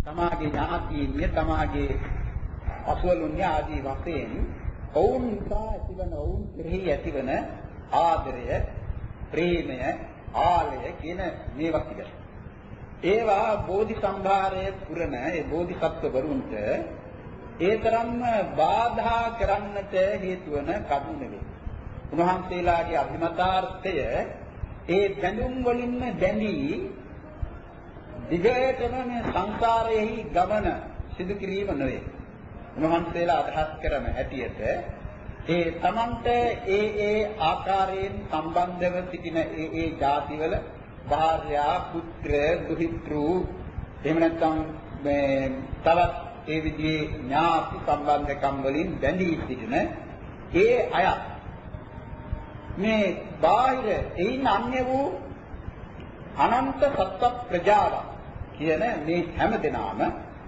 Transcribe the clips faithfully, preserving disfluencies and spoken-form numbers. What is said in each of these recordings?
තමාගේ ඥාතියින්ය තමාගේ අසවලුන්‍ය ආදී වශයෙන් ඔවුන් නිසා ඇතිවන ඔවුන් කෙරෙහි ඇතිවන ආදරය, ප්‍රේමය, ආලය කියන මේවා ටික. ඒවා බෝධි සම්භාරය පුරන ඒ බෝධිසත්ව වරුන්ට ඒ තරම්ම බාධා කරන්නට හේතු වන කරුණු නෙවේ. උන්වහන්සේලාගේ අභිමතාර්ථය ඒ බැඳුම් වලින්ම බැඳී දිගටම මේ සංසාරයෙහි ගමන සිදු කිරීම නෙවේ. උන්වහන්සේලා අදහස් කරන හැටියට ඒ තමන්ට ඒ ඒ ආකාරයෙන් සම්බන්ධව සිටින ඒ ඒ ಜಾතිවල භාර්යා, පුත්‍ර, දුහිතෘ එහෙම නැත්නම් මේ තවත් ඒ විදිහේ ඥාති සම්බන්ධකම් වලින් බැඳී සිටින ඒ අය මේ බාහිර එයින් අන්‍ය වූ අනන්ත සත්ත්ව ප්‍රජාව කියන මේ හැම දෙනාම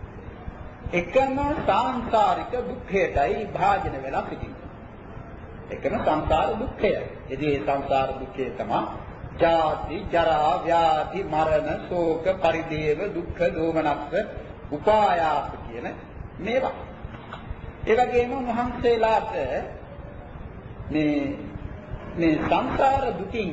එකම සාංසාරික දුක්ඛයටයි භාජන වෙලා සිටින්නේ. එකම සංසාර දුක්ඛය. ඉතින් මේ සංසාර දුක්ඛය තමයි ජාති, ජරා, ව්‍යාධි, මරණ, ශෝක, පරිදේව, දුක්ඛ, දෝමනස්ස, උපායාස කියන මේවා. ඒ වගේම මහන්සේලාට මේ මේ සංසාර දුකින්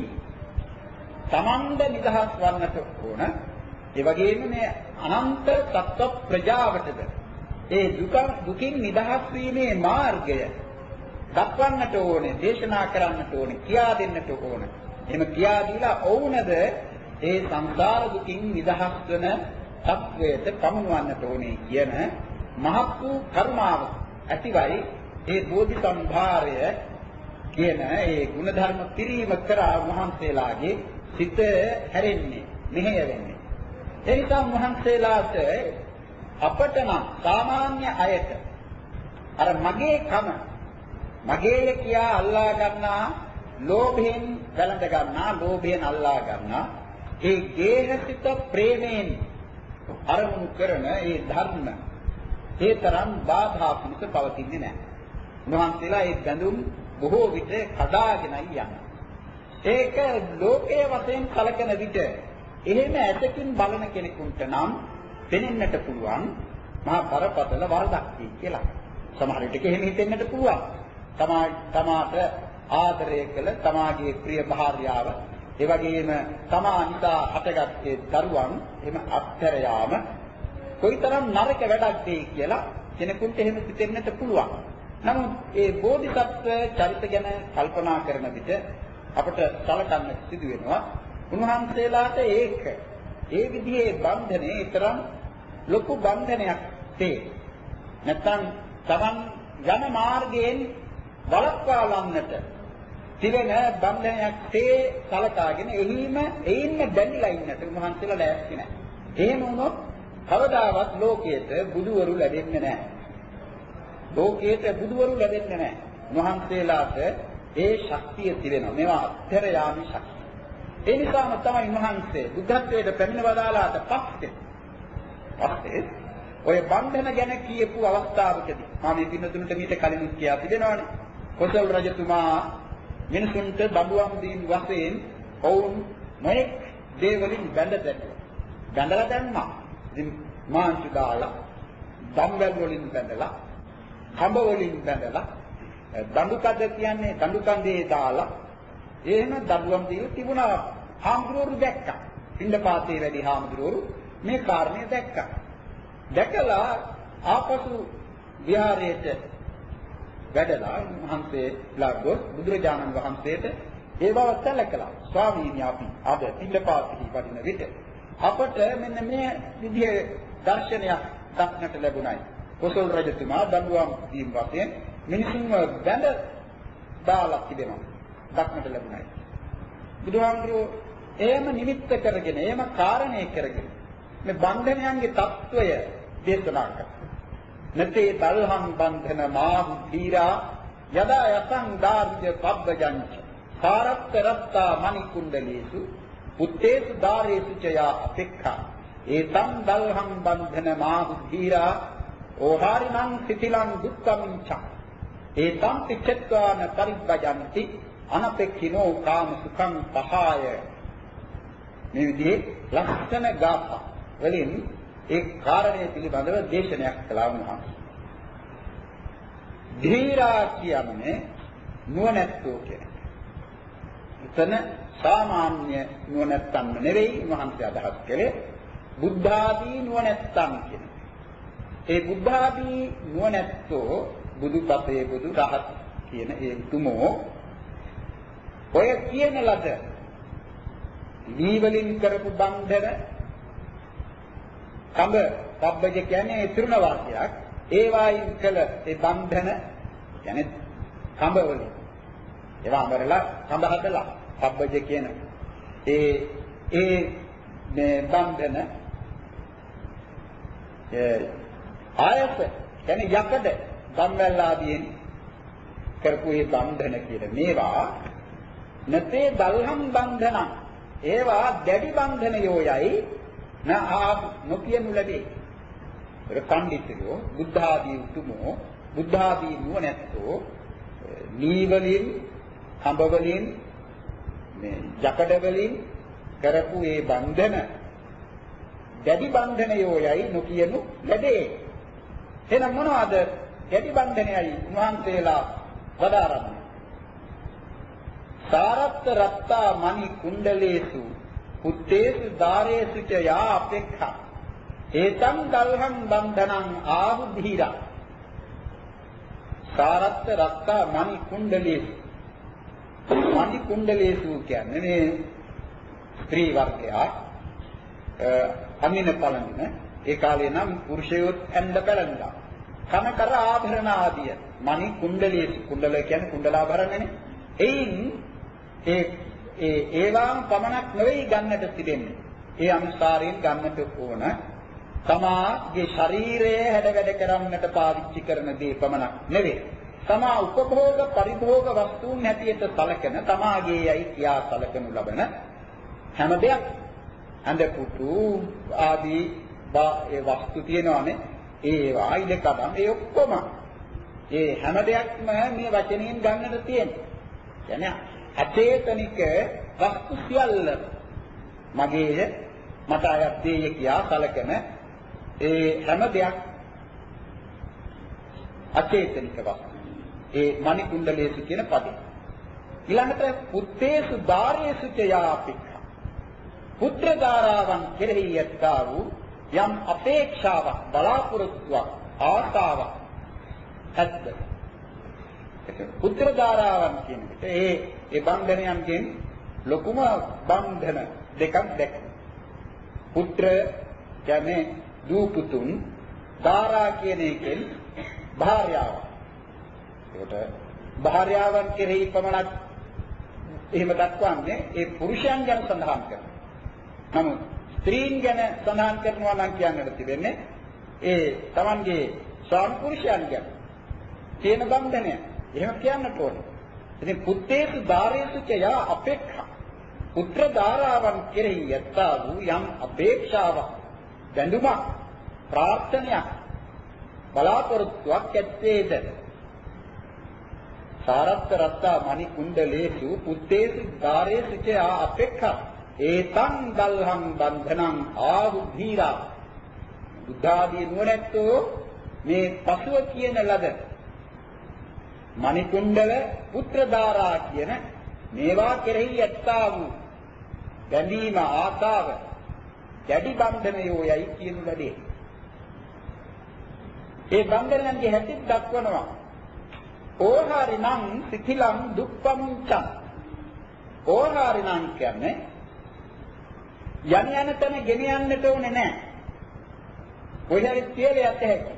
තමන්ද නිදහස් වන්නට ඕන. ඒ වගේම මේ අනන්ත සත්ත්ව ප්‍රජාවටද ඒ දුක දුකින් නිදහස් වීමේ මාර්ගය දක්වන්නට ඕනේ, දේශනා කරන්නට ඕනේ, කියා දෙන්නට ඕනේ. එහෙම කියා දීලා ඔවුනද ඒ සංසාර දුකින් නිදහස් වන තත්වයට පමුණවන්නට ඕනේ කියන මහත් වූ කරුණාව ඇතිවයි ඒ බෝධි සම්භාරය කියන ඒ ගුණධර්ම පිරීම කරා මහන්සේලාගේ සිත හැරෙන්නේ, මෙහෙය වෙන්නේ. ඒ නිසා මහන්සේලාට අපට නම් සාමාන්‍ය අයට අර මගේ කම මගේ කියා අල්ලා ගන්නා, ලෝභයෙන් වැළඳ ගන්නා, ලෝභයෙන් අල්ලා ගන්නා ඒ ගේහසිත ප්‍රේමයෙන් අරමුණු කරන ඒ ධර්ම ඒ තරම් බාධා පිණිස පවතින්නේ නැහැ. උන්වහන්සේලා ඒ බඳුන් බොහෝ විට කඩාගෙනයි යන්නේ. ඒක ලෝකයේ වශයෙන් කලකන විට එහෙම ඇතකින් බලන කෙනෙකුට නම් පෙනෙන්නට පුළුවන් මහා බරපතල වරදක් කියලා. සමහර විට එහෙම හිතෙන්නට පුළුවන්. තමා තමාට ආදරය කළ තමාගේ ප්‍රිය භාර්යාව, ඒ වගේම තමා නිසා හටගත්තේ දරුවන් එහෙම අත්හැර යාම කොයිතරම් නරක වැඩක්ද කියලා කෙනෙකුට එහෙම හිතෙන්නට පුළුවන්. නමුත් ඒ බෝධිසත්ව චරිත ගැන කල්පනා කරන විට අපට සලකන්න සිදු වෙනවා උන්වහන්සේලාට ඒක ඒ විදිහේ බන්ධනේ තරම් ලොකු බන්ධනයක් තේ. නැත්නම් තමන් යන මාර්ගයෙන් වළක්වා ලන්නට තිරෙන බන්ධනයක් තේ සලකාගෙන එහිම එයින්ම බැඳිලා ඉන්නට උන්වහන්සේලා ලෑස්ති නැහැ. එහෙම වුණොත් කවදාවත් ලෝකයට බුදුවරු ලැබෙන්නේ නැහැ. ලෝකයට බුදුවරු ලැබෙන්නේ නැහැ. උන්වහන්සේලාට ඒ ශක්තිය තිබෙනවා. මේවා අත්තර යාමි ශක්තිය. ඒ නිසාම තමයි උන්වහන්සේ බුද්ධත්වයට පැමිණ වදාලාට පස්සේ පස්සේ ඔය බන්ධන ගැන කියපු අවස්ථාවකදී මම මේ පින්නතුන්ට මීට කලින් කියා තිබෙනවානේ. කොසල් රජතුමා මිනිසුන්ට දඬුවම් දීම වශයෙන් ඔවුන් මොෙක් දේවලින් බැඳ දැක්වා. බැඳලා දැම්මා. ඉතින් මාංශු දාලා, දම්බැල් වලින් බැඳලා, කඹ වලින් බැඳලා, දඬු කඩ කියන්නේ දඬු කන්දේ දාලා එහෙම දඬුවම් දීලා තිබුණා. හාමුදුරුවෝ දැක්කා. පින්ඩපාතේ වැඩි හාමුදුරුවෝ මේ කාරණය දැක්කා. දැකලා ආපසු විහාරයට වැඩලා මහන්සේලා ගොස් බුදුරජාණන් වහන්සේට ඒ බව සැලකලා ස්වාමීනි අපි අද පින්ඩපාතෙහි වඩින විට අපට මෙන්න මේ විදිහේ දර්ශනයක් දක්නට ලැබුණයි. කොසල් රජතුමා දඬුවම් දීම් වශයෙන් මිනිසුන්ව බැඳ දාලා තිබෙනවා. දක්නට ලැබුණයි. බුදුහාමුදුරුවෝ එහෙම නිමිත්ත කරගෙන, එහෙම කාරණේ කරගෙන මේ බන්ධනයන්ගේ తত্ত্বය දේශනා කළා. නතේ දල්හම් බන්ධන මාහු ධීරා යදා යසං දාර්ජ පබ්බජංච සාරත්ත රත්තා මණි කුණ්ඩලේසු උත්තේසු දාරේසු චයා අපේක්ඛා ඒතං දල්හම් බන්ධන මාහු ධීරා ඕහාරිනං සිතිලං දුක්ඛමිච්ඡ ඒතං පිච්ඡත්වාන පරිබ්බජಂತಿ අනපේක්ඛිනෝ කාම සුඛං පහාය. මේ විදිහේ ලක්ෂණ ගාථා වලින් ඒ කාරණය පිළිබඳව දේශනයක් කළා වුණා. ධීරා කියන්නේ නුවණැත්තෝ කියන්නේ. එතන සාමාන්‍ය නුවණැත්තන් නෙවෙයි මහන්සිය අදහස් කළේ බුද්ධාදී නුවණැත්තන් කියන්නේ. ඒ බුද්ධාදී නුවණැත්තෝ බුදුපතේ බුදු රහත් කියන ඒ උතුමෝ ඔය කියන ලද දී වලින් කරපු බන්ධන කඹ පබ්බජ කියන්නේ තෘණ වාක්‍යයක් ඒ වයින් කළ ඒ බන්ධන කියන්නේ කඹ වලින් ඒවා අමරලා කඹ හදලා පබ්බජ කියන ඒ ඒ මේ බන්ධන ඒ ආයත කියන්නේ යකඩ ගම්වැල් ආදීන් කරපු ඒ බන්ධන කියන මේවා නැතේ දල්හම් බන්ධන ඒවා දැඩි බන්ධනයෝ යයි නා නොකියනු ලැබේ. ඒක පඬිතුයෝ බුද්ධ ආදී උතුමෝ බුද්ධ ආදී නුවණැත්තෝ නීවලින් කඹ වලින් මේ යකඩ වලින් කරපු ඒ බන්ධන දැඩි බන්ධනයෝ යයි නොකියනු ලැබේ. එහෙනම් මොනවද දැඩි බන්ධනයයි උන්වහන්සේලා වදාරන්නේ? සාරත්ත රත්තා මණි කුණ්ඩලේසු පුත්තේසු ධාරේසු ච යා අපේක්ඛා ඒතං දල්හං බන්ධනං ආහු ධීරා. සාරත්ත රත්තා මණි කුණ්ඩලේසු මණි කුණ්ඩලේසු කියන්නේ මේ ස්ත්‍රී වර්ගයා අමින පළඳින ඒ කාලේ නම් පුරුෂයොත් ඇඳ පැළඳා කන කර ආභරණ ආදිය මණි කුණ්ඩලේසු කුණ්ඩල කියන්නේ කුණ්ඩලාභරණනේ. එයින් ඒ ඒ ඒවාම පමණක් නෙවෙයි ගන්නට තිබෙන්නේ. ඒ අනුසාරයෙන් ගන්නට ඕන තමාගේ ශරීරයේ හැඩ වැඩ කරන්නට පාවිච්චි කරන දේ පමණක් නෙවෙයි. තමා උපභෝග පරිභෝග වස්තුන් හැටියට සැලකෙන තමාගේ යයි කියා සැලකනු ලබන හැම දෙයක් හඳ පුතු ආදී ඒ වස්තු තියෙනවානේ. ඒවා ඉලකඩම් ඒ ඔක්කොම ඒ හැම දෙයක්ම මේ වචනයෙන් ගන්නට තියෙනවා. කියන්නේ අචේතනික වස්තු සියල්ල මගේ මට අයත් දෙය කියා සැලකෙන ඒ හැම දෙයක් අචේතනික වස්තු. ඒ මණි කුණ්ඩලේසු කියන පදේ. ඊළඟට පුත්තේසු ධාරේසු ච යාපික්ඛා. පුත්‍ර ධාරාවන් කෙරෙහි යත්තා වූ යම් අපේක්ෂාවක් බලාපොරොත්තුවක් ආශාවක් ඇද්ද? පුත්‍ර ධාරාවන් කියන එක ඒ ඒ බන්ධනයන්ගෙන් ලොකුම බන්ධන දෙකක් දැක්කේ. පුත්‍ර කියන්නේ දූ පුතුන්, ධාරා කියන එකෙන් භාර්යාව. ඒකට භාර්යාවන් කෙරෙහි පමණක් එහෙම දක්වන්නේ ඒ පුරුෂයන් ගැන සඳහන් කරනවා. නමුත් ස්ත්‍රීන් ගැන සඳහන් කරනවා නම් කියන්නට තිබෙන්නේ ඒ Tamanගේ ස්වාමි පුරුෂයන් ගැන තියෙන බන්ධනය. එහෙම කියන්නට ඕනේ. ඉතින් පුත්තේසු ධාරේසු ච යා අපේක්ඛා. පුත්‍ර ධාරාවන් කෙරෙහි යත්තා වූ යම් අපේක්ෂාවක්, බැඳුමක්, ප්‍රාර්ථනයක්, බලාපොරොත්තුවක් ඇත්තේද? සාරත්ත රත්තා මණි කුණ්ඩලේසු පුත්තේසු ධාරේසු ච යා අපේක්ඛා ඒතං දල්හං බන්ධනං ආහු ධීරා. බුද්ධාදී නුවණැත්තෝ මේ පසුව කියන ලද මණි කුණ්ඩල පුත්‍ර ධාරා කියන මේවා කෙරෙහි යත්තා වූ බැඳීම ආසාව දැඩි බන්ධනයෝ යයි කියනු ලැබේ. ඒ බන්ධනයන්ගේ හැටි දක්වනවා. ඕහාරිනං සිතිලං දුක්ඛමුංචං. ඕහාරිනං කියන්නේ යණ යන තැන ගෙන යන්නට ඕනේ නැහැ. කොහේ කියලා යත් හැකියි.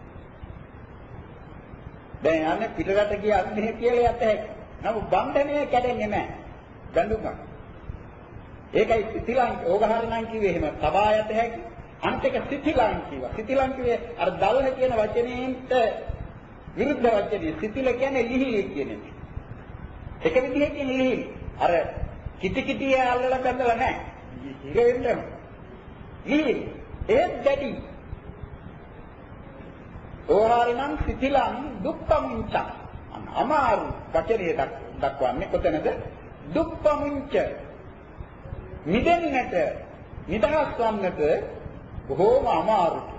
දැන් යන්නේ පිටරට ගියන්නේ කියලා යත් හැකියි. නමුත් බන්ධනය කැඩෙන්නේ නැහැ. බඳුක. ඒකයි සිතිලං ඕගහරිනං කිව්වේ එහෙම තබා යත හැකි. අනිත් එක සිතිලං කිව්වා. සිතිලං කිව්වේ අර දල්හ කියන වචනේට විරුද්ධ වචනේ. සිතිල කියන්නේ ලිහිලි කියන එක. එක විදිහකින් ලිහිලි. අර කිටි කිටි අල්ලලා බඳලා නැහැ. ඉර වෙන්න. ලිහිලි. ඒ දැඩි. ඕහාරිනං සිතිලං දුක්ඛමුංච. අමාරු වචනේ දක්වන්නේ කොතනද? දුක්ඛමුංච. මිදෙන්නට නිදහස් වන්නට බොහෝම අමාරුයි.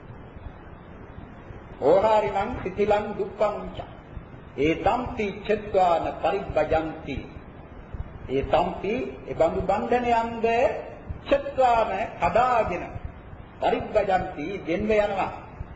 ඕහාරිණං සිතිලං දුක්ඛං ච ඒ තම්පි චත්වාන පරිබ්බජಂತಿ ඒ තම්පි ඒ බඳු බන්ධනයන්ද චත්වාන කඩාගෙන පරිබ්බජಂತಿ ගෙන්ව යනවා.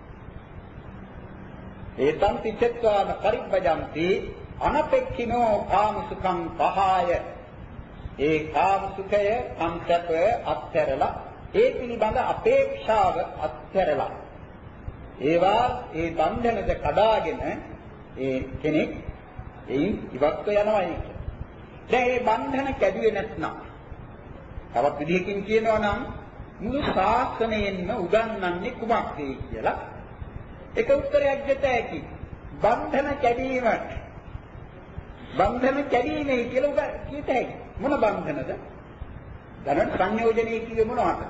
ඒ තම්පි චත්වාන පරිබ්බජಂತಿ අනපෙක්ඛිනෝ කාමසුඛං පහාය ඒ කාමසුඛය සංසප්ප අත්හැරලා ඒ පිළිබඳ අපේක්ෂාව අත්හැරලා ඒවා ඒ බන්ධනද කඩාගෙන ඒ කෙනෙක් එයින් ඉවත්ව යනවා ඒක. දැන් මේ බන්ධන කැඩුවේ නැත්නම් තවත් විදිහකින් කියනවා නම් මුළු ශාස්ත්‍රයෙන්ම උගන්වන්නේ කුමක්ද කියලා එක උත්තරයක් දෙත හැකි. බන්ධන කැඩීම බන්ධන කැඩීමේ කියලා උග කීත හැකි. මොන බන්ධනද? දැන් සංයෝජනයේ කියේ මොනවද?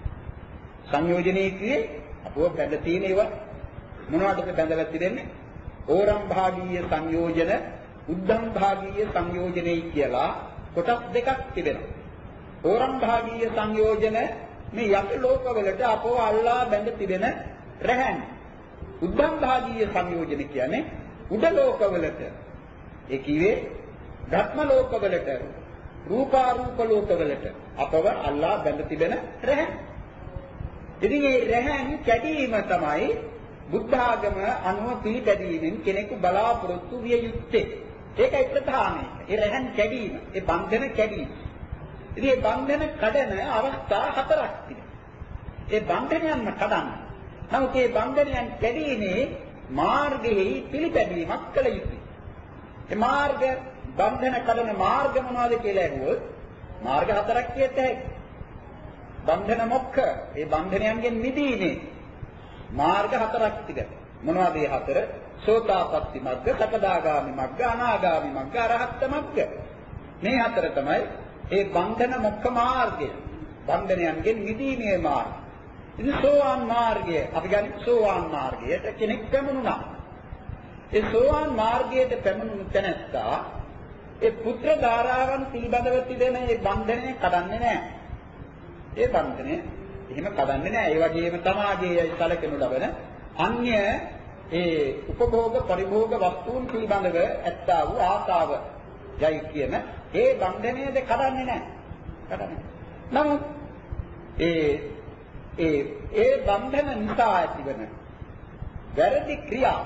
සංයෝජනයේ කියේ අපෝ බැඳ තියෙන ඒවා මොනවටද බැඳලා තිබෙන්නේ? ඕරම් භාගීය සංයෝජන, උද්දම් භාගීය සංයෝජනයි කියලා කොටස් දෙකක් තිබෙනවා. ඕරම් භාගීය සංයෝජන මේ යට ලෝකවලට අපෝ අල්ලා බැඳ තිබෙන රැහන්. උද්දම් භාගීය සංයෝජන කියන්නේ උඩ ලෝකවලට. ඒ කියේ ධර්ම ලෝකවලට, රූපාරූප ලෝකවලට අපව අල්ලා බැඳ තිබෙන රැහන්. ඉතින් මේ රැහන් කැඩීම තමයි බුද්ධ ආගම අනුව පිළිපැදීමෙන් කෙනෙකු බලාපොරොත්තු විය යුත්තේ. ඒකයි ප්‍රධාන එක. ඒ රැහන් කැඩීම, ඒ බන්ධන කැඩීම. ඉතින් මේ බන්ධන කඩන අවස්ථා හතරක් තිබෙනවා. ඒ බන්ධනයන්ම කඩන්න. නමුත් මේ බන්ධනයන් කැඩීමේ මාර්ගයේ පිළිපැදීමක් කළ යුතුයි. ඒ මාර්ග බන්ධන කඩන මාර්ග මොනවද කියලා අහුවොත් මාර්ග හතරක් කියත හැකියි. බන්ධන මොක්ඛ ඒ බන්ධනයන්ගෙන් මිදීමේ මාර්ග හතරක් තිබෙනවා. මොනවද මේ හතර? සෝතාපට්ටි මග්ග, සකදාගාමි මග්ග, අනාගාමි මග්ග, අරහත් මග්ග. මේ හතර තමයි ඒ බන්ධන මොක්ඛ මාර්ගය. බන්ධනයන්ගෙන් මිදීමේ මාර්ගය. ඉතින් සෝවාන් මාර්ගය අපි ගන්නේ සෝවාන් මාර්ගයට කෙනෙක් පැමුණුණා. ඒ සෝවාන් මාර්ගයට පැමුණුණු තැනැත්තා ඒ පුත්‍ර ධාරාවන් පිළිබඳව තිබෙන මේ බන්ධනය කඩන්නේ නැහැ. ඒ බන්ධනය එහෙම කඩන්නේ නැහැ. ඒ වගේම තමාගේ සැලකෙනු ලබන අන්‍ය ඒ උපභෝග පරිභෝග වස්තුන් පිළිබඳව ඇත්තා වූ ආසාව යයි කියන ඒ බන්ධනයද කඩන්නේ නැහැ. කඩන්නේ. නමුත් ඒ ඒ ඒ බන්ධන නිසා ඇතිවන වැරදි ක්‍රියා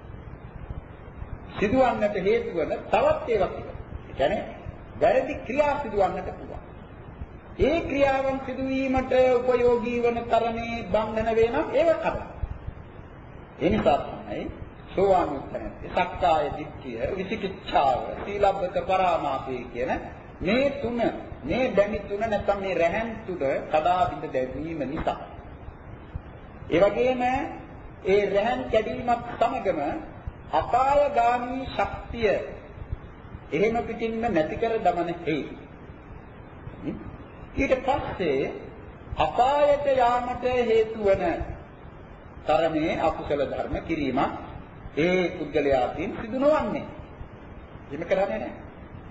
සිදුවන්නට හේතු වන තවත් ඒවා තිබෙනවා. ඒ කියන්නේ වැරදි ක්‍රියා සිදුවන්නට පුළුවන්. ඒ ක්‍රියාවන් සිදුවීමට උපයෝගී වන තරමේ බන්ධන වේ නම් ඒව කඩන. ඒ නිසා තමයි සෝවාන් උත්තරයේ සක්කාය දිට්ඨිය, විචිකිච්ඡාව, සීලබ්බත පරාමාසය කියන මේ තුන, මේ බැමි තුන නැත්නම් මේ රැහන් තුන කඩා බිඳ දැමීම නිසා. ඒ වගේම ඒ රැහන් කැඩීමත් සමගම අපායගාමී ශක්තිය එහෙම පිටින්ම නැති කර දමන හේයි. ඊට පස්සේ අපායට යාමට හේතු වන තරමේ අකුසල ධර්ම කිරීම ඒ පුද්ගලයාටින් සිදු නොවන්නේ. එහෙම කරන්නේ නැහැ.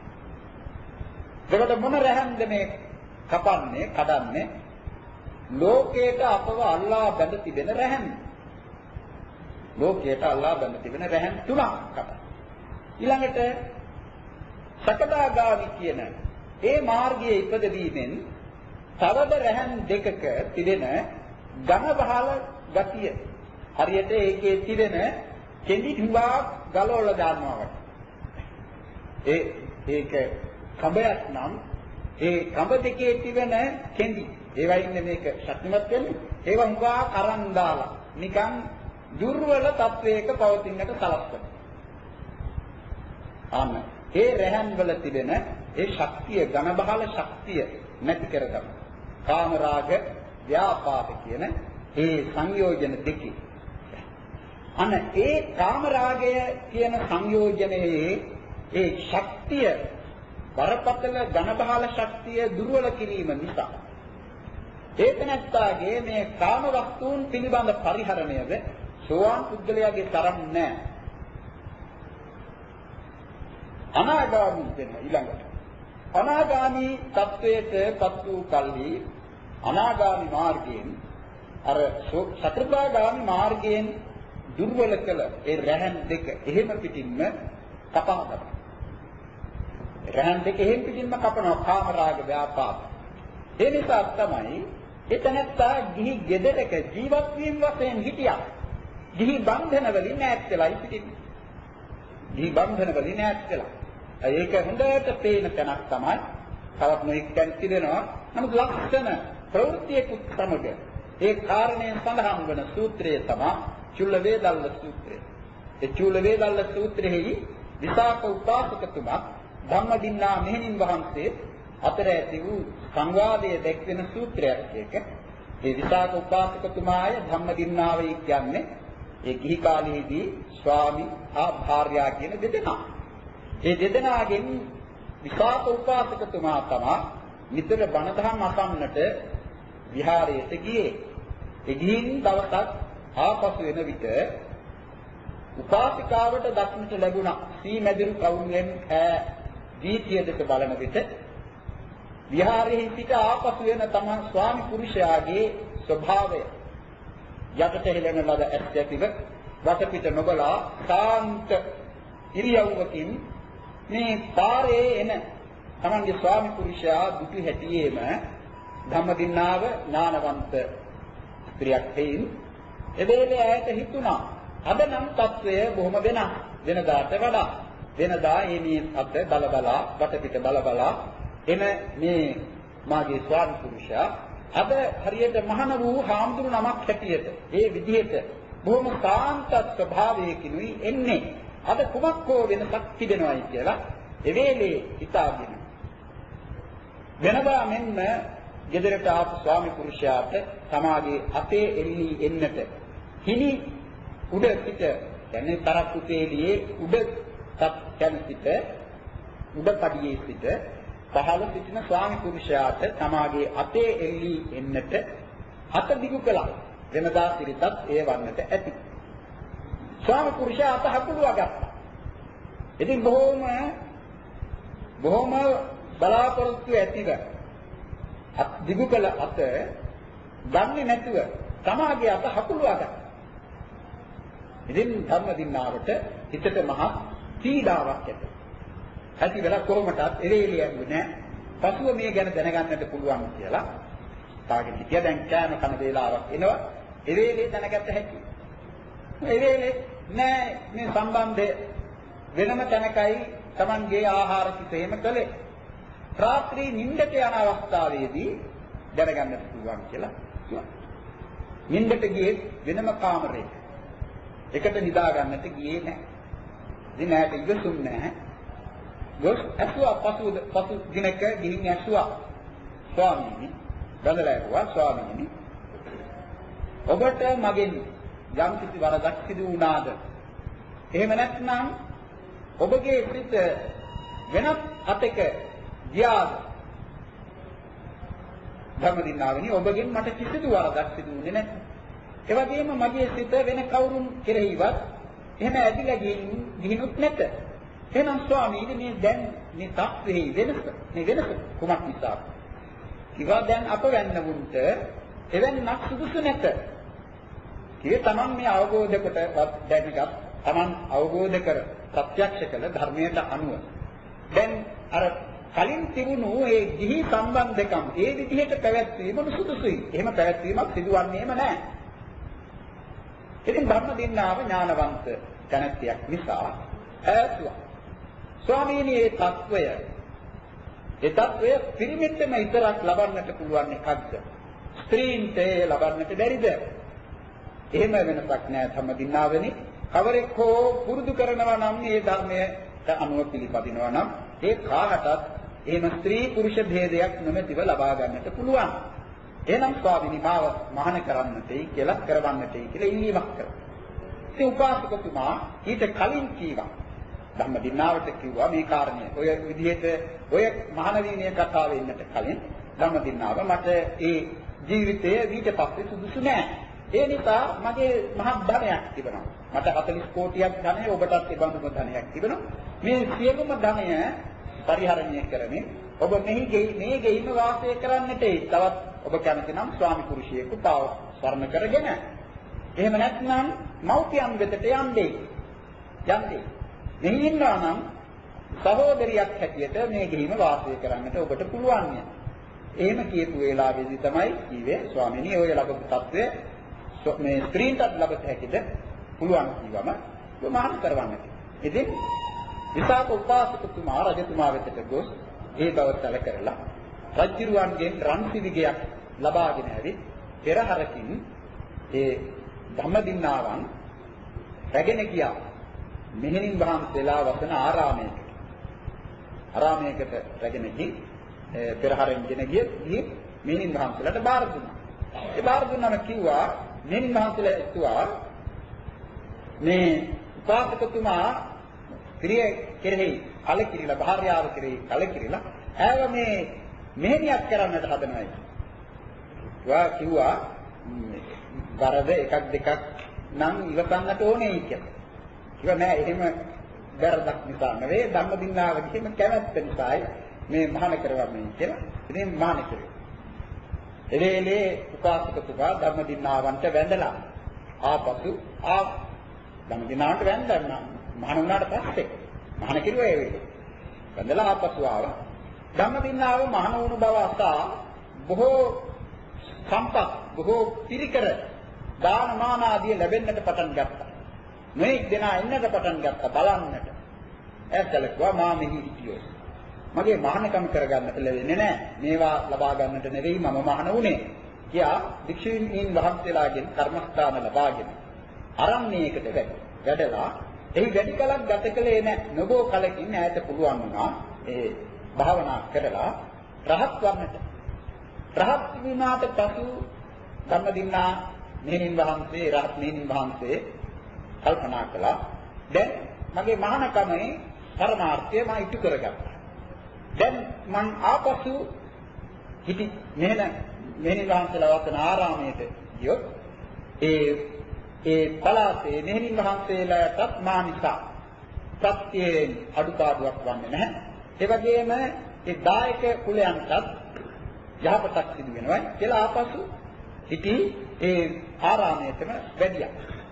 ඒකට මොන රැහන්ද මේ කපන්නේ, කඩන්නේ? ලෝකයට අපව අල්ලා බැඳ තිබෙන රැහන්. ලෝකයට අල්ලා බැඳ තිබෙන රැහන් තුනක් කපන. ඊළඟට සකදාගාමි කියන ඒ මාර්ගයේ ඉපදවීමෙන් තවද රැහන් දෙකක තිබෙන ඝන බහල ගතිය. හරියට ඒකේ තිබෙන කෙඳි හිවා ගලවලා දානවා වගේ. ඒ ඒක කඹයක් නම් ඒ කඹ දෙකේ තිබෙන කෙඳි ඒවයින් මේක ශක්තිමත් වෙන්නේ. ඒවා හුඟා කරන් දාලා නිකන් දුර්වල තත්වයක පවතිනකට සලස්වන. ආන්න ඒ රැහන් වල තිබෙන ඒ ශක්තිය, ඝන බහල ශක්තිය නැති කරගන්න. කාම රාග, ව්‍යාපාද කියන ඒ සංයෝජන දෙකේ. අන්න ඒ කාම රාගය කියන සංයෝජනයේ ඒ ශක්තිය බරපතල ඝන බහල ශක්තිය දුර්වල කිරීම නිසා ඒක නැත්තාගේ මේ කාම වස්තුන් පිළිබඳ පරිහරණයද සෝවාන් පුද්ගලයාගේ තරම් නැහැ. අනාගාමී වෙන ඊළඟට අනාගාමී තත්වයට පත් වූ කල්හි අනාගාමී මාර්ගයෙන් අර සතරදාගාමි මාර්ගයෙන් දුර්වල කළ ඒ රැහන් දෙක එහෙම පිටින්ම කපා ගන්නවා. රැහන් දෙක එහෙම පිටින්ම කපනවා කාම රාග ව්‍යාපාද. ඒ නිසා තමයි එතනත්තා ගිහි ගෙදරක ජීවත් වීම වශයෙන් හිටියා. ගිහි බන්ධන වලින් ඈත් වෙලා සිටින්නේ. ගිහි බන්ධන වලින් ඈත් වෙලා. ඒක හොඳට පේන තැනක් තමයි. තවත් නොඑක් තැන් තිබෙනවා. නමුත් ලක්ෂණ ප්‍රවෘත්තියකුත් සමග ඒ කාරණය සඳහන් වන සූත්‍රය තමයි චුල්ල වේදල්ල සූත්‍රය. ඒ චුල්ල වේදල්ල සූත්‍රයේහි විසාක උපාසකතුමා ධම්මදින්නා මෙහෙණින් වහන්සේ අතර ඇති වූ සංවාදයේ දැක්වෙන සූත්‍රයක් එක. ඒ විසාක උපාසකතුමාය ධම්මදින්නාවේ කියන්නේ ඒ ගිහි කාලයේදී ස්වාමි හා භාර්යා කියන දෙදෙනා. ඒ දෙදෙනාගෙන් විසාක උපාසකතුමා තමයි නිතර බණ දහම් අසන්නට විහාරයට ගියේ. ඒ ගිහින් දවසක් ආපසු වෙන විට උපාසිකාවට දක්නට ලැබුණා සීමැදිරි කවුරුන් ඈ දීතිය දෙක බලන විට විහාරයේ සිට ආපසු වෙන තමන් ස්වාමි පුරුෂයාගේ ස්වභාවය යටට හෙළන ලද ඇස්තිව වටපිට නොබලා සාන්ත ඉරියව්වකින් මේ පාරේ එන තමන්ගේ ස්වාමි පුරුෂයා දුටු හැටියේම ධම්මදින්නාව ඥානවන්ත ස්ත්‍රියක් හේයින් එවේලේ ඇයට හිතුණා අද නම් තත්වය බොහොම වෙනස් වෙනදාට වඩා වෙනදා මේ අත බල බලා වටපිට බල බලා එන මේ මාගේ ස්වාමි පුරුෂයා අද හරියට මහාන වූ හාමුදුරු නමක් හැටියට ඒ විදිහට බොහොම සාන්ත ස්වභාවයකිනුයි එන්නේ අද කුමක් හෝ වෙනසක් තිබෙනවායි කියලා එවේලේ හිතාගෙන වෙනදා මෙන්න ගෙදරට ආපු ස්වාමි පුරුෂයාට සමාගේ අතේ එල්ලී එන්නට හිනි උඩ පිට කියන්නේ තරක්කු තේලියේ උඩ තත් යන පිට උඩ පඩියේ පිට පහළ සිටින ස්වාමි පුරුෂයාට සමාගේ අතේ එල්ලී එන්නට අත දිගු කළා. වෙනදා සිරිතත් ඒ වන්නට ඇති. ස්වාමි පුරුෂයා අත හකුලුවා ගත්තා. ඉතින් බොහොම බොහොම බලාපොරොත්තු ඇතිව අත් දිගු කළ අත ගන්නේ නැතුව සමාගේ අත හකුලුවා ගත්තා. ඉතින් ධම්මදින්නාවට හිතට මහා පීඩාවක් ඇති. ඇති වෙලා කොහොමදත් එරෙලි යන්නේ නැහැ. පසුව මේ ගැන දැනගන්නට පුළුවන් කියලා තාගෙන හිටියා. දැන් කෑම කන වේලාවක් එනවා. එරෙලි දැනගත්ත හැකි. එරෙලි නෑ මේ සම්බන්ධය වෙනම තැනකයි Tamanගේ ආහාර කිතේම කළේ. රාත්‍රී නිින්දට යන අවස්ථාවේදී දැනගන්නට පුළුවන් කියලා කිව්වා. නිින්දට ගියේ වෙනම කාමරයක. එකට නිදා ගන්නට ගියේ නැහැ. ඉතින් නැට ඉවසුම් නැහැ. ගොස් ඇසුවා පසු පසු දිනක ගිහින් ඇසුවා ස්වාමීනි බඳලා ඇහුවා ස්වාමීනි ඔබට මගෙන් යම් කිසි වරදක් සිදු වුණාද? එහෙම නැත්නම් ඔබගේ සිත වෙනත් අතක ගියාද? ධම්මදින්නාවනි ඔබගෙන් මට කිසිදු වරදක් සිදු වුණේ නැහැ. ඒ වගේම මගේ සිත වෙන කවුරුන් කෙරෙහිවත් එහෙම ඇදිලා ගිහිනුත් නැත. එහෙනම් ස්වාමීනි මේ දැන් මේ තත්ත්වෙහි වෙනස මේ වෙනස කුමක් නිසාද? කිවා දැන් අප වැන්නවුන්ට එවන්නක් සුදුසු නැත. කියේ Taman මේ අවබෝධ කොටවත් දැනගත් Taman අවබෝධ කර ප්‍රත්‍යක්ෂ කළ ධර්මයට අනුව දැන් අර කලින් තිබුණු ඒ ගිහි සම්බන්ධකම් ඒ විදිහට පැවැත්වීම සුදුසුයි. එහෙම පැවැත්වීමක් සිදුවන්නේම නැහැ. ඉතින් ධම්මදින්නාව ඥානවන්ත දැනැත්තියක් නිසා ඈතුවා. ස්වාමීනි මේ తত্ত্বය ඒ తত্ত্বය පිරිමින්ටම විතරක් ලබන්නට පුළුවන් එකක්ද? ස්ත්‍රීන්ට ලබන්නට බැරිද? එහෙම වෙනසක් නැහැ ධම්මදින්නාවනි. කවරෙක් හෝ පුරුදු කරනවා නම් මේ ධර්මයට අනුව පිළිපදිනවා නම් ඒ කාටත් එහෙම ස්ත්‍රී පුරුෂ භේදයක් නොමැතිව ලබා ගන්නට පුළුවන්. එහෙනම් ස්වාමීනි මාව මහාන කරන්නටයි කියලා කරවන්නටයි කියලා ඉල්ලීමක් කරා. ඉතින් උපාසකතුමා ඊට කලින් කීවා ධම්මදින්නාවට කිව්වා මේ කාරණය. ඔය විදිහට ඔය මහාන වීමේ කතාව එන්නට කලින් ධම්මදින්නාව මට ඒ ජීවිතය ඊට පස්සේ සුදුසු නෑ. ඒ නිසා මගේ මහත් ධනයක් තිබෙනවා. මට හතළිස් කෝටියක් ධනය ඔබටත් ඒ බඳුම ධනයක් තිබෙනවා. මේ සියලුම ධනය පරිහරණය කරමින් ඔබ මෙහි ගෙයි මේ ගෙයිම වාසය කරන්නට තවත් ඔබ කැමති නම් ස්වාමි පුරුෂයෙකු පාව ස්වර්ණ කරගෙන. එහෙම නැත්නම් මව්පියන් වෙතට යන්නේ. යන්නේ. මෙහි ඉන්නවා නම් සහෝදරියක් හැටියට මේ ගිහිම වාසය කරන්නට ඔබට පුළුවන්. එහෙම කියපු වෙලාවේදී තමයි කිව්වේ ස්වාමීනි ඔය ලැබපු තත්ත්වය මේ ස්ත්‍රීන්ටත් ලැබෙත හැකිද පුළුවන් කිව්වම ප්‍රමාණ කරවන්නට. ඉතින් විසාක උපාසකතුමා රජතුමා වෙතට ගොස් ඒ බව සැල කරලා රජුරුවන්ගෙන් රන් සිවිගයක් ලබාගෙන ඇවිත් පෙරහරකින් ඒ ධම්මදින්නාවන් රැගෙන ගියා මෙහෙණින් වහන්සේලා වසන ආරාමයකට. ආරාමයකට රැගෙන ගිහින් පෙරහරෙන් ගෙන ගිහින් මෙහෙණින් වහන්සේලාට බාර දුන්නා. ඒ බාර දුන්නාම කිව්වා මෙහෙණින් වහන්සේලා එතුවා මේ උපාසකතුමා ක්‍රිය කෙරෙහි කලකිරිලා භාර්යාව කෙරෙහි කලකිරිලා ආව මේ මෙහෙණියක් කරන්නට හදනවා. වා කිව්වා වරද එකක් දෙකක් නම් ඉවසන්නට ඕනේ කියලා. කිව්වා නෑ එහෙම වැරදක් නිසා නෙවෙයි ධම්මදින්නාව කිසිම කැමැත්ත නිසායි මේ මහාන කරවන්නේ කියලා. ඉතින් මහාන කෙරුවා. එලෙලේ උපාසකතුමා ධම්මදින්නාවන්ට වැඳලා ආපසු ආ ධම්මදින්නාවන්ට වැඳලා මහාන වුණාට පස්සේ මහාන කෙරුවා ඒ වෙලේ. වැඳලා ආපසු ආවා. ධම්මදින්නාව මහාන වුණු බව අසා බොහෝ සම්පත් බොහෝ පිරිකර දාන මාන ආදී ලැබෙන්නට පටන් ගත්තා. මේ දෙනා එන්නට පටන් ගත්තා බලන්නට. ඇත්තලකුවා මා මෙහි හිටියෝ. මගේ මහානකම කරගන්නට ලැබෙන්නේ නැහැ. මේවා ලබා ගන්නට නෙවෙයි මම මහාන වුණේ. කියා වික්ෂුණීන් වහන්සේලාගෙන් කර්මස්ථාන ලබාගෙන අරණ්‍යයකට වැඩලා එහි වැඩි කලක් ගත කළේ නැහැ. නොබෝ කලකින් ඈත පුළුවන් වුණා ඒ භාවනා කරලා රහත් වන්නට. රහත් වීමට පසු ධම්මදින්නා මෙහෙණින් වහන්සේ රහත් මෙහෙණින් වහන්සේ කල්පනා කළා දැන් මගේ මහානකමේ පරමාර්ථය මම ඉටු කරගත්තා. දැන් මං ආපසු හිටි මෙහෙණ මෙහෙණින් වහන්සේලා වසන ආරාමයට ගියොත් ඒ ඒ පළාතේ මෙහෙණින් වහන්සේලාටත් මානිසා සත්‍යයෙන් අඩුපාඩුවක් වන්නේ නැහැ. ඒ වගේම ඒ දායක කුලයන්ටත් යහපතක් සිදු වෙනවා කියලා ආපසු සිටි ඒ ආරාමයේතම වැඩියා.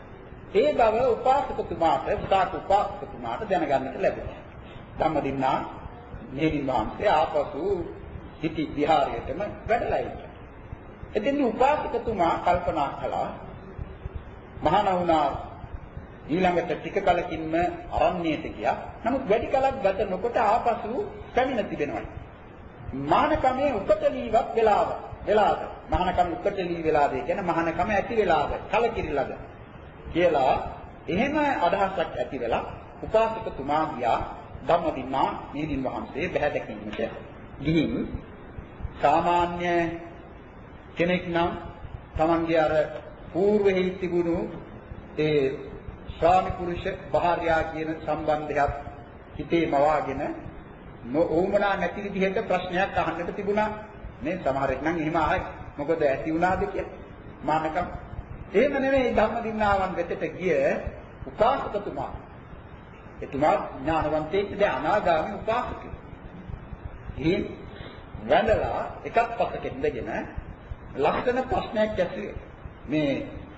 ඒ බව උපාසකතුමාට විසාක උපාසකතුමාට දැනගන්නට ලැබුණා. ධම්මදින්නා මෙහෙණින් වහන්සේ ආපසු සිටි විහාරයේතම වැඩලා ඉන්නවා. එදින උපාසකතුමා කල්පනා කළා මහාන වුණා ඊළඟට ටික කලකින්ම අරණ්‍යයට ගියා. නමුත් වැඩි කලක් ගත නොකොට ආපසු පැමිණ තිබෙනවා. මහානකමේ උපතලීවක් වෙලාව වෙලාද මහානකම උපතලී වෙලාද කියන්නේ මහානකම ඇති වෙලාද කලකිරිලාද කියලා එහෙම අදහසක් ඇති වෙලා උපාසකතුමා ගියා ධම්මදින්නා මෙහෙණින් වහන්සේ බැහැ දැකීමට ගිහින් සාමාන්‍ය කෙනෙක් නම් තමන්ගේ අර పూర్වෙහි තිබුණු ඒ ස්වාමි පුරුෂ භාර්යා කියන සම්බන්ධයත් හිතේ මවාගෙන නොඋමනා නැති විදිහට ප්‍රශ්නයක් අහන්නට තිබුණා. මේ සමහරෙක් නම් එහෙම අහයි. මොකද ඇති වුණාද කියලා. මානකම්. එහෙම නෙවෙයි ධම්මදින්නාවන් වෙතට ගිය උපාසකතුමා. එතුමා ඥානවන්තයෙක් ද අනාගාමී උපාසකෙක්. ඉතින් වැඳලා එකක් පස්සක ඉඳගෙන ලක්ෂණ ප්‍රශ්නයක් ඇසුවේ. මේ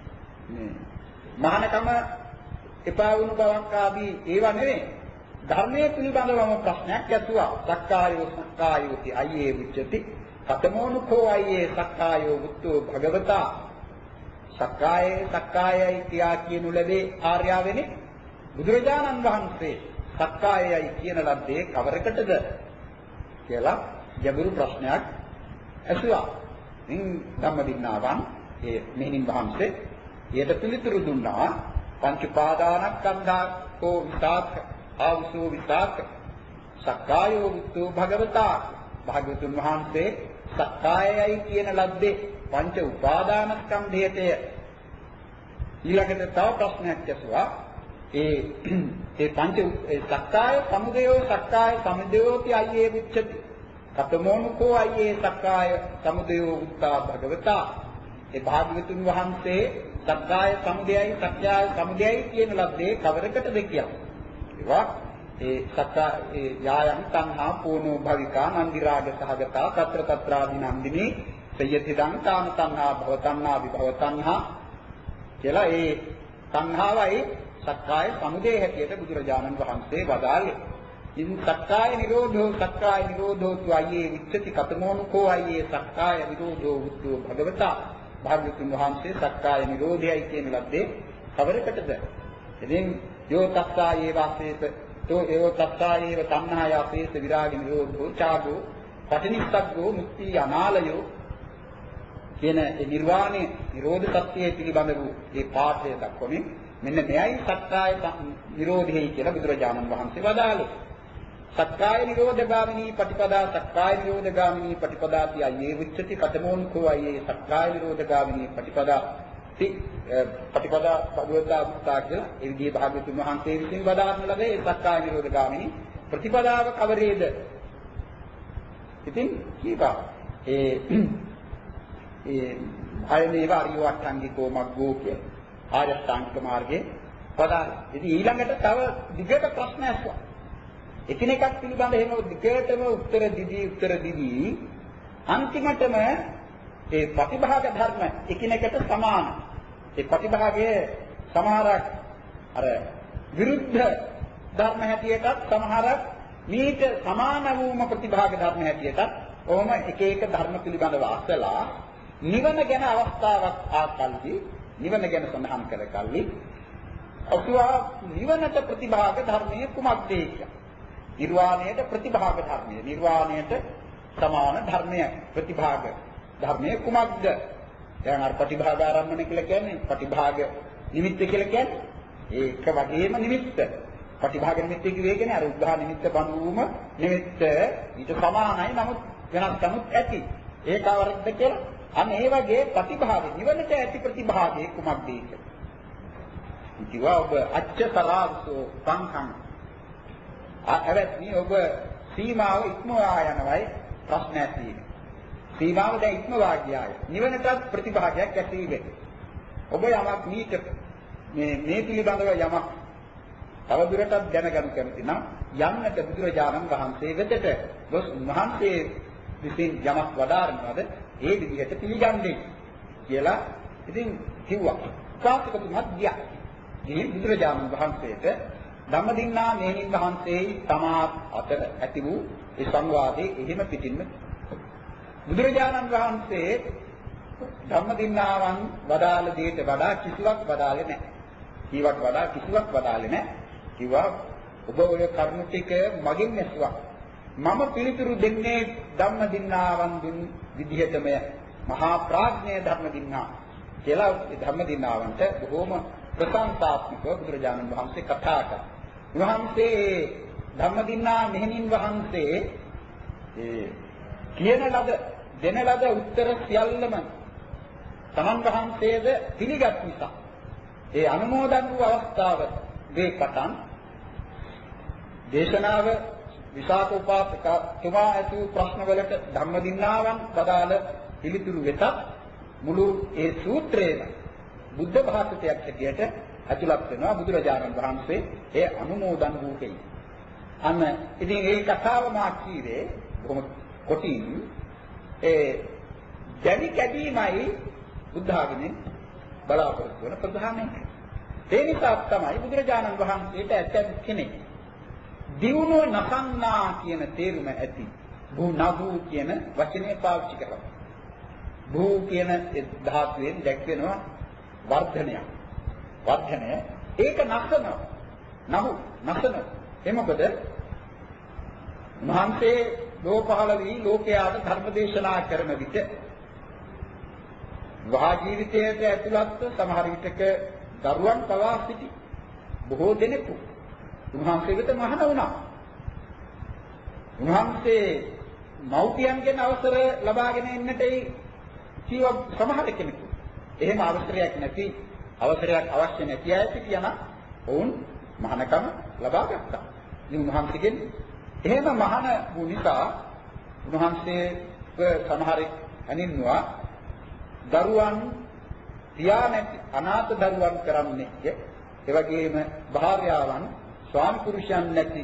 මේ මානකම එපා වුණු බවක් ආදී ඒවා නෙවෙයි. ධර්මයේ පිළිබඳවම ප්‍රශ්නයක් ඇසුවා. සක්කායෝ සක්කායෝති අයියේ විච්ඡති කතමෝනුකෝ අයියේ සක්කායෝ වුත්තෝ භගවතා සක්කායේ සක්කායයි කියා කියනු ලැබේ ආර්යාවෙනි බුදුරජාණන් වහන්සේ සක්කායයි කියන ලද්දේ කවරකටද කියලා ගැඹුරු ප්‍රශ්නයක් ඇසුවා. ඉතින් ධම්මදින්නාවන් ඒ මෙහෙණින් වහන්සේ ඊට පිළිතුරු දුන්නා පංච පාදානස්කන්ධාකෝ විසාක ආවසෝ විසාක සක්කායෝ වුත්තෝ භගවතා භාග්‍යවතුන් වහන්සේ සක්කායයි කියන ලද්දේ පංච උපාදානස්කන්ධයට ඊළඟට තව ප්‍රශ්නයක් ඇසුවා ඒ ඒ පංච ඒ සක්කාය සමුදයෝ සක්කාය සමුදයෝති අයියේ විච්ඡති කතමෝනුකෝ අයියේ සක්කාය සමුදයෝ උත්තා භගවතා ඒ භාග්‍යවතුන් වහන්සේ සක්කාය සමුදයයි සක්කාය සමුදයයි කියන ලද්දේ කවරකටද කියලා. ඒවා ඒ සක්කා ඒ යායන් තණ්හා පූර්ණෝ භවිකා නන්දි රාග සහගතා తත්‍ර తත්‍රාදි නන්දිනී සයති දං කාම තණ්හා භව තණ්හා විභව තණ්හා කියලා ඒ තණ්හාවයි සක්කාය සමුදය හැටියට බුදුරජාණන් වහන්සේ වදාළේ. ඉතින් සක්කාය නිරෝධෝ සක්කාය නිරෝධෝ තුයයේ විච්ඡති කතමෝනුකෝ අයේ සක්කාය නිරෝධෝ උද්දෝ භගවතා භාග්‍යවතුන් වහන්සේ සක්කාය නිරෝධයයි කියන ලද්දේ කවරකටද? ඉතින් යෝ තස්සායේ වාසේත තෝ ඒව තස්සායේව තණ්හාය අපේස විරාග නිරෝධෝ චාගෝ පටිනිස්සග්ගෝ මුක්ති අනාලයෝ කියන ඒ නිර්වාණය නිරෝධ සත්‍යය පිළිබඳ වූ මේ පාඨය දක්වමින් මෙන්න මෙයයි සක්කාය නිරෝධයයි කියලා බුදුරජාණන් වහන්සේ වදාළේ. සක්කාය නිරෝධගාමිනී පටිපදා සක්කාය නිරෝධගාමිනී පටිපදාති අයේ විච්ඡති කතමෝන්කෝ අයේ සක්කාය නිරෝධගාමිනී පටිපදා ති පටිපදා භගවතා උත්තා කියලා ඒ විදිහේ භාග්‍යතුන් වහන්සේ විසින් වදාරන ලද ඒ සක්කාය නිරෝධගාමිනී ප්‍රතිපදාව කවරේද? ඉතින් කීපා ඒ ඒ ආයනේව ආර්ය අෂ්ටාංගිකෝ මග්ගෝ කිය ආර්ය අෂ්ටාංගික මාර්ගයේ පදාන. ඉතින් ඊළඟට තව දිගට ප්‍රශ්න අහුවා. එකිනෙකක් පිළිබඳ එහෙම දිගටම උත්තර දිදී උත්තර දිදී අන්තිමටම ඒ ප්‍රතිභාග ධර්ම එකිනෙකට සමාන. ඒ ප්‍රතිභාගයේ සමහරක් අර විරුද්ධ ධර්ම හැටියටත් සමහරක් මේක සමාන වූම ප්‍රතිභාග ධර්ම හැටියටත් ඔහොම එක එක ධර්ම පිළිබඳව අසලා නිවන ගැන අවස්ථාවක් ආකල්හි නිවන ගැන සඳහන් කළ කල්හි අසුවා නිවනට ප්‍රතිභාග ධර්මයේ කුමක්ද කියලා. නිර්වාණයට ප්‍රතිභාග ධර්මය නිර්වාණයට සමාන ධර්මය ප්‍රතිභාග ධර්මයේ කුමක්ද? දැන් අර ප්‍රතිභාග ආරම්භන කියලා කියන්නේ ප්‍රතිභාග නිමිත්ත කියලා කියන්නේ ඒක වගේම නිමිත්ත. ප්‍රතිභාග නිමිත්ත කියන්නේ අර උද්ධා නිමිත්ත බඳුම නිමිත්ත ඊට සමානයි නමුත් වෙනස්කමක් ඇති. ඒක අවරක්ද කියලා අන්න ඒ වගේ ප්‍රතිභාග නිවනට ඇති ප්‍රතිභාගයේ කුමක්ද ඒක? ඉතිවා ඔබ අච්චතරාසෝ සංඛං අවැත්නි ඔබ සීමාව ඉක්මවා යනවයි ප්‍රශ්න ඇති. සීමාව දැන් ඉක්මවා ගියාය. නිවනටත් ප්‍රතිභාගයක් ඇති වෙන්නේ. ඔබ යමක් නීත මේ මේ පිළිබඳව යමක් තව දුරටත් දැනගන්න කැමති නම් යන්නට බුදුරජාණන් වහන්සේ වෙතට ගොස් මහන්සේ විසින් යමක් වදාරනවාද ඒ විදිහට පිළිගන්නේ කියලා ඉතින් කිව්වා. කාර්තිකතුමත් ගියා. ඉතින් බුදුරජාණන් වහන්සේට ධම්මදින්නා මෙහෙණින් වහන්සේ තමා අතර ඇති වූ ඒ සංවාදයේ එහෙම පිටින්ම බුදුරජාණන් වහන්සේ ධම්මදින්නාවන් වදාළ දෙයට වඩා කිසිවක් වදාළේ නැහැ. කීවට වඩා කිසිවක් වදාළේ නැහැ. කිව්වා ඔබ ඔය කරුණු ටික මගෙන් ඇසුවා. මම පිළිතුරු දෙන්නේ ධම්මදින්නාවන් දුන් විදිහටම මහා ප්‍රඥා ධම්මදින්නා කියලා ධම්මදින්නාවන්ට බොහෝම ප්‍රශංසාත්මකව බුදුරජාණන් වහන්සේ කතා කළා. වහන්සේ ධම්මදින්නා මෙහෙණින් වහන්සේ ඒ කියන ලද දෙන ලද උත්තර සියල්ලම තමන් වහන්සේද පිළිගත් නිසා ඒ අනුමෝදන් වූ අවස්ථාව වේ පටන් දේශනාව විසාක උපාසකතුමා ඇසූ ප්‍රශ්නවලට ධම්මදින්නාවන් බදාළ පිළිතුරු වෙතත් මුළු ඒ සූත්‍රයේම බුද්ධ භාෂිතයක් හැටියට ඇතුළත් වෙනවා බුදුරජාණන් වහන්සේ ඒ අනුමෝදන් වූ කෙයි. අන්න ඉතින් ඒ කතාව මා කීවේ බොහොම කොටින් ඒ දැඩි කැඩීමයි බුද්ධ ආගමෙන් බලාපොරොත්තු වන ප්‍රධාන එක. ඒ නිසා තමයි බුදුරජාණන් වහන්සේට ඇතැම් කෙනෙක් දියුණුව නසන්නා කියන තේරුම ඇති භූ නභූ කියන වචනේ පාවිච්චි කරනවා. භූ කියන ධාතුවෙන් දැක්වෙනවා වර්ධනය. වර්ධනය ඒක නසනවා. නහු නසනවා. ඒ මොකද මහන්සේ ලෝ පහළ වී ලෝකයාට ධර්ම දේශනා කරන විට වහා ජීවිතයට ඇතුළත් සමහර විටක දරුවන් පවා සිටි බොහෝ දෙනෙකු උන්වහන්සේ වෙත මහාන වුණා. උන්වහන්සේ මව්පියන්ගෙන් අවසර ලබාගෙන එන්නට කීව සමහර කෙනෙකු. එහෙම අවසරයක් නැති අවසරයක් අවශ්‍ය නැති අය සිටියනම් ඔවුන් මහානකම ලබා ගත්තා. ඉතින් උන්වහන්සේගෙන් එහෙම මහාන වූ නිසා උන්වහන්සේව සමහර අනින්නවා දරුවන් පියා නැති අනාථ දරුවන් කරන්නේ ඒ වගේම භාර්යාවන් ස්වාමි පුරුෂයන් නැති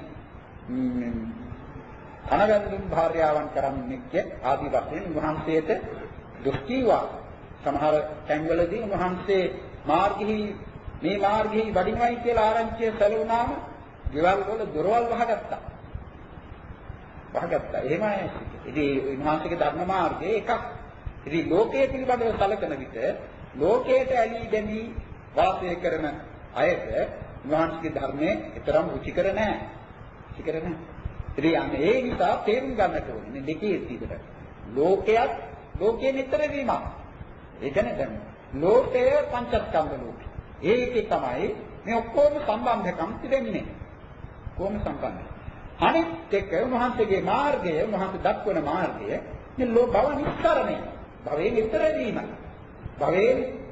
කනගන්දුන් භාර්යාවන් කරන්නේ ආදී වශයෙන් උන්වහන්සේට දුක් කීවා. සමහර තැන්වලදී උන්වහන්සේ මාර්ගෙහි මේ මාර්ගෙහි වඩිනවයි කියලා ආරංචිය සැලුණාම ගෙවල් වල දොරවල් වහගත්තා. වහගත්තා. එහෙමයි. ඉතින් උන්වහන්සේගේ ධර්ම මාර්ගය එකක්. ඉතින් ලෝකයේ පිළිබඳව සැලකන විට ලෝකයට ඇලී බැඳී වාසය කරන අයට උන්වහන්සේගේ ධර්මයේ තරම් රුචිකර නැහැ. රුචිකර නැහැ. ඉතින් ඒ නිසා තේරුම් ගන්නට ඕනේ මේ දෙකේ තිබෙන ලෝකයක් ලෝකයේ නිතර වීමක්. ඒ කියන්නේ දැන් ලෝකය පංචස්කන්ධ ලෝකය. ඒකේ තමයි මේ ඔක්කොම සම්බන්ධකම් තිබෙන්නේ. කොහොම සම්බන්ධයි? අනිත් එක උන්වහන්සේගේ මාර්ගය උන්වහන්සේ දක්වන මාර්ගය මේ ලෝ භව නිස්තරණය. භවයේ නිතර වීම. භවයේ